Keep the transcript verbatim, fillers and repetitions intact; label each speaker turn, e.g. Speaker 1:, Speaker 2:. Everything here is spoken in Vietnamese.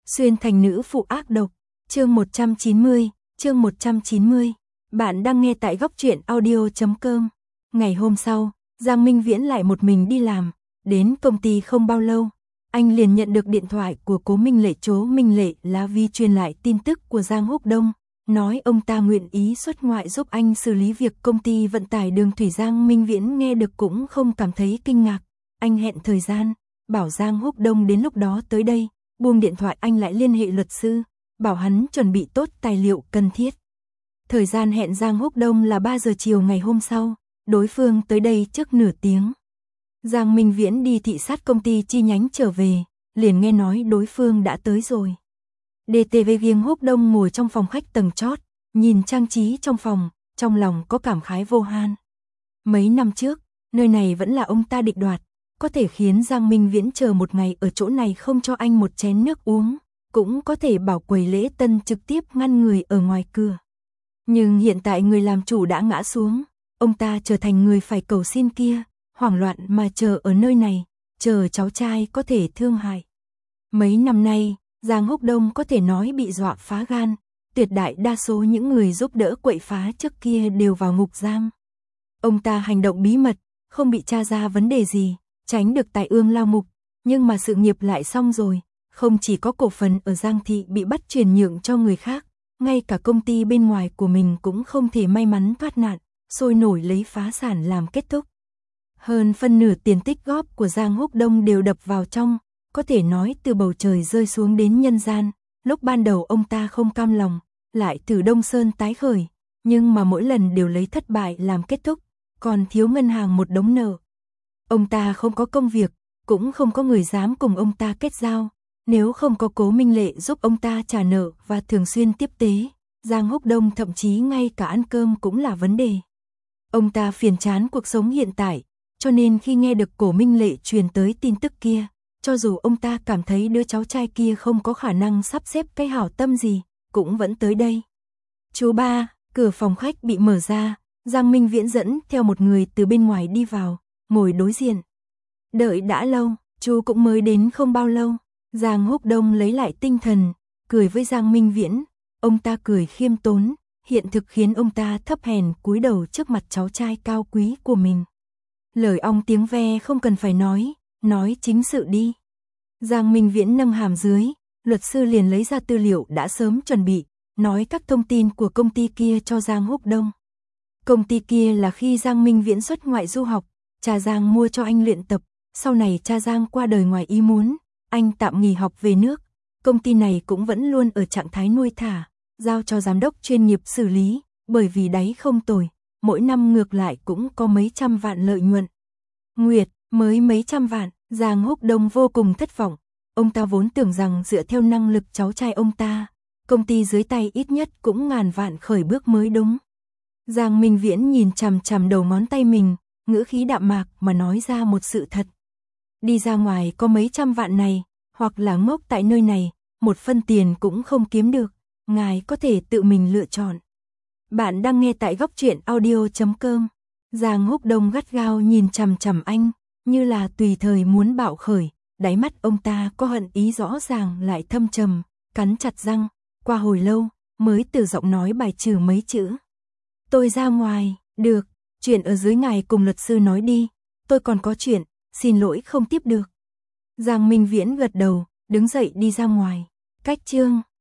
Speaker 1: Xuyên thành nữ phụ ác độc, chương một trăm chín mươi, chương một trăm chín mươi. Bạn đang nghe tại góc truyện audio chấm com. Ngày hôm sau, Giang Minh Viễn lại một mình đi làm, đến công ty không bao lâu, anh liền nhận được điện thoại của Cố Minh Lệ. Chố Minh Lệ là Vi truyền lại tin tức của Giang Húc Đông, nói ông ta nguyện ý xuất ngoại giúp anh xử lý việc công ty vận tải đường thủy. Giang Minh Viễn nghe được cũng không cảm thấy kinh ngạc, anh hẹn thời gian, bảo Giang Húc Đông đến lúc đó tới đây. Buông điện thoại anh lại liên hệ luật sư, bảo hắn chuẩn bị tốt tài liệu cần thiết. Thời gian hẹn Giang Húc Đông là ba giờ chiều ngày hôm sau, đối phương tới đây trước nửa tiếng. Giang Minh Viễn đi thị sát công ty chi nhánh trở về, liền nghe nói đối phương đã tới rồi. đê tê vê Giang Húc Đông ngồi trong phòng khách tầng chót, nhìn trang trí trong phòng, trong lòng có cảm khái vô hạn. Mấy năm trước, nơi này vẫn là ông ta định đoạt, có thể khiến Giang Minh Viễn chờ một ngày ở chỗ này không cho anh một chén nước uống, cũng có thể bảo quầy lễ tân trực tiếp ngăn người ở ngoài cửa. Nhưng hiện tại người làm chủ đã ngã xuống, ông ta trở thành người phải cầu xin kia, hoảng loạn mà chờ ở nơi này, chờ cháu trai có thể thương hại. Mấy năm nay, Giang Húc Đông có thể nói bị dọa phá gan, tuyệt đại đa số những người giúp đỡ quậy phá trước kia đều vào ngục giam. Ông ta hành động bí mật, không bị tra ra vấn đề gì, tránh được tai ương lao ngục, nhưng mà sự nghiệp lại xong rồi, không chỉ có cổ phần ở Giang Thị bị bắt chuyển nhượng cho người khác, ngay cả công ty bên ngoài của mình cũng không thể may mắn thoát nạn, sôi nổi lấy phá sản làm kết thúc. Hơn phân nửa tiền tích góp của Giang Húc Đông đều đập vào trong, có thể nói từ bầu trời rơi xuống đến nhân gian. Lúc ban đầu ông ta không cam lòng, lại từ Đông Sơn tái khởi, nhưng mà mỗi lần đều lấy thất bại làm kết thúc, còn thiếu ngân hàng một đống nợ. Ông ta không có công việc, cũng không có người dám cùng ông ta kết giao, nếu không có Cố Minh Lệ giúp ông ta trả nợ và thường xuyên tiếp tế, Giang Húc Đông thậm chí ngay cả ăn cơm cũng là vấn đề. Ông ta phiền chán cuộc sống hiện tại, cho nên khi nghe được Cố Minh Lệ truyền tới tin tức kia, cho dù ông ta cảm thấy đứa cháu trai kia không có khả năng sắp xếp cái hảo tâm gì, cũng vẫn tới đây. Chú ba, cửa phòng khách bị mở ra, Giang Minh Viễn dẫn theo một người từ bên ngoài đi vào, ngồi đối diện. Đợi đã lâu, chú cũng mới đến không bao lâu. Giang Húc Đông lấy lại tinh thần, cười với Giang Minh Viễn. Ông ta cười khiêm tốn, hiện thực khiến ông ta thấp hèn cúi đầu trước mặt cháu trai cao quý của mình. Lời ong tiếng ve không cần phải nói, nói chính sự đi. Giang Minh Viễn nâng hàm dưới, luật sư liền lấy ra tư liệu đã sớm chuẩn bị, nói các thông tin của công ty kia cho Giang Húc Đông. Công ty kia là khi Giang Minh Viễn xuất ngoại du học, cha Giang mua cho anh luyện tập, sau này cha Giang qua đời ngoài ý muốn, anh tạm nghỉ học về nước. Công ty này cũng vẫn luôn ở trạng thái nuôi thả, giao cho giám đốc chuyên nghiệp xử lý, bởi vì đáy không tồi, mỗi năm ngược lại cũng có mấy trăm vạn lợi nhuận. Nguyệt, mới mấy trăm vạn, Giang Húc Đông vô cùng thất vọng, ông ta vốn tưởng rằng dựa theo năng lực cháu trai ông ta, công ty dưới tay ít nhất cũng ngàn vạn khởi bước mới đúng. Giang Minh Viễn nhìn chằm chằm đầu ngón tay mình, ngữ khí đạm mạc mà nói ra một sự thật. Đi ra ngoài có mấy trăm vạn này, hoặc là ngốc tại nơi này, một phân tiền cũng không kiếm được, ngài có thể tự mình lựa chọn. Bạn đang nghe tại góc truyện audio chấm com. Giang Húc Đông gắt gao nhìn chằm chằm anh, như là tùy thời muốn bạo khởi, đáy mắt ông ta có hận ý rõ ràng lại thâm trầm, cắn chặt răng, qua hồi lâu, mới từ giọng nói bài trừ mấy chữ. Tôi ra ngoài, được, chuyện ở dưới ngài cùng luật sư nói đi, tôi còn có chuyện, xin lỗi không tiếp được. Giang Minh Viễn gật đầu, đứng dậy đi ra ngoài. Cách chương